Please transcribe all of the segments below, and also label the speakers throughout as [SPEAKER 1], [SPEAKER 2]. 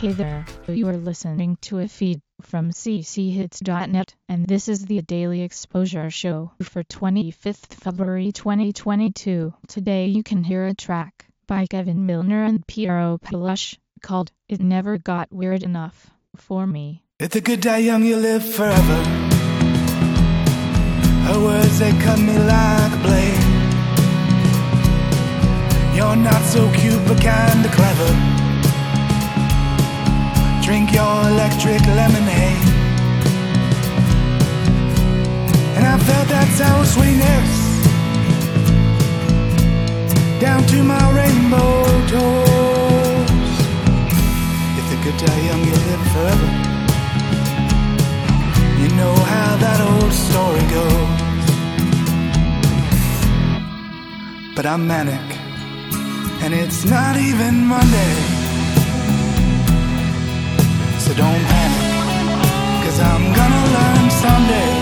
[SPEAKER 1] Hey there, you are listening to a feed from cchits.net, and this is the Daily Exposure Show for 25th February 2022. Today you can hear a track by Kevin Milner and Piero Palush called It Never Got Weird Enough for Me.
[SPEAKER 2] If the good die young, you live forever. Her words, they cut me like a blade. You're not so cute but kinda clever. Drink your electric lemonade. And I felt that sour sweetness down to my rainbow toes. If the good die young, you live forever. You know how that old story goes. But I'm manic, and it's not even Monday. So don't panic, 'cause I'm gonna learn someday.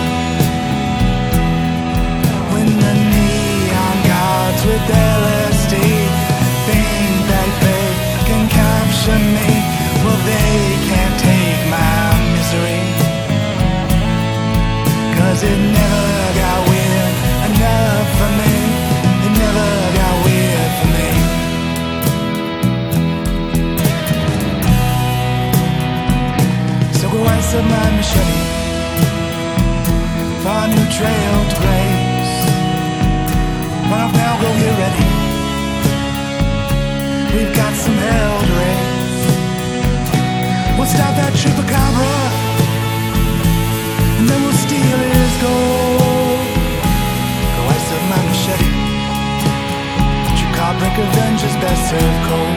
[SPEAKER 2] When the neon gods with LSD think that they can capture me, well they can't take my misery. 'Cause it never got weird enough for me. It never got weird for me. So go ice up my machete for a new trail to blaze. Run off now, go get ready. We've got some hell to raise. We'll stop that chupacabra, and then we'll steal his gold. Go ice up my machete. Chupacabra revenge is best served cold.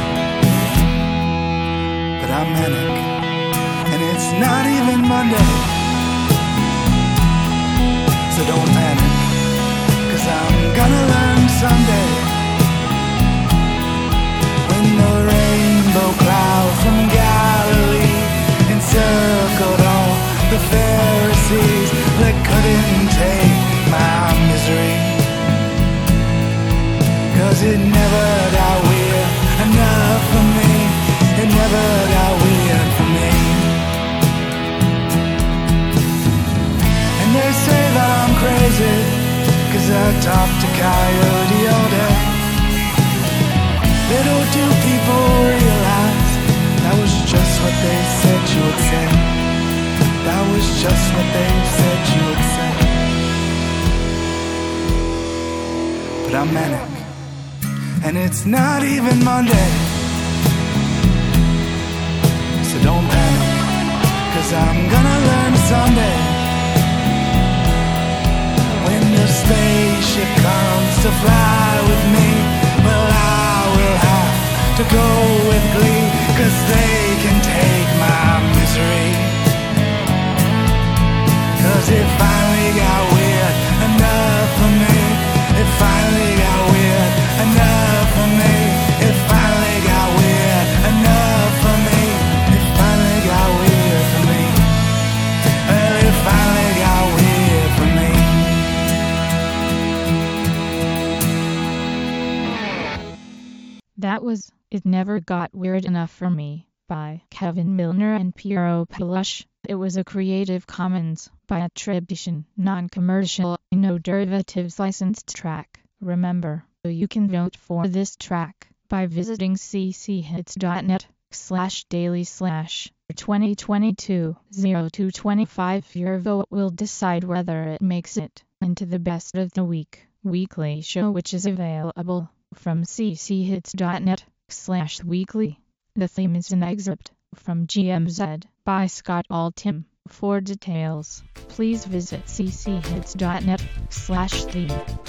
[SPEAKER 2] But I'm manic, and it's not even Monday. So don't panic, 'cause I'm gonna learn someday. When the rainbow cloud from Galilee encircled all the Pharisees, they couldn't take my misery. 'Cause it never got weird enough for me. It never got weird for me. And they say that I'm crazy, 'cause I talk to Coyote all day. Little do people realize that was just what they said you would say. That was just what they said you would say. But I'm manic, and it's not even Monday. So don't panic, 'cause I'm gonna learn someday. When the spaceship comes to fly with me, well I will have to go with glee, 'cause they can take my misery. 'Cause it finally got weird enough for me. It finally got weird enough for me. It finally got weird enough for me. It finally got weird for me. Well, it finally got weird for me.
[SPEAKER 1] That was It Never Got Weird Enough for Me by Kevin Milner and Piero Palush. It was a Creative Commons by attribution, non-commercial, no derivatives licensed track. Remember, you can vote for this track by visiting cchits.net/daily/2022-0225. Your vote will decide whether it makes it into the Best of the Week weekly show, which is available from cchits.net/weekly. The theme is an excerpt from GMZ by Scott Altham. For details, please visit cchits.net/theme.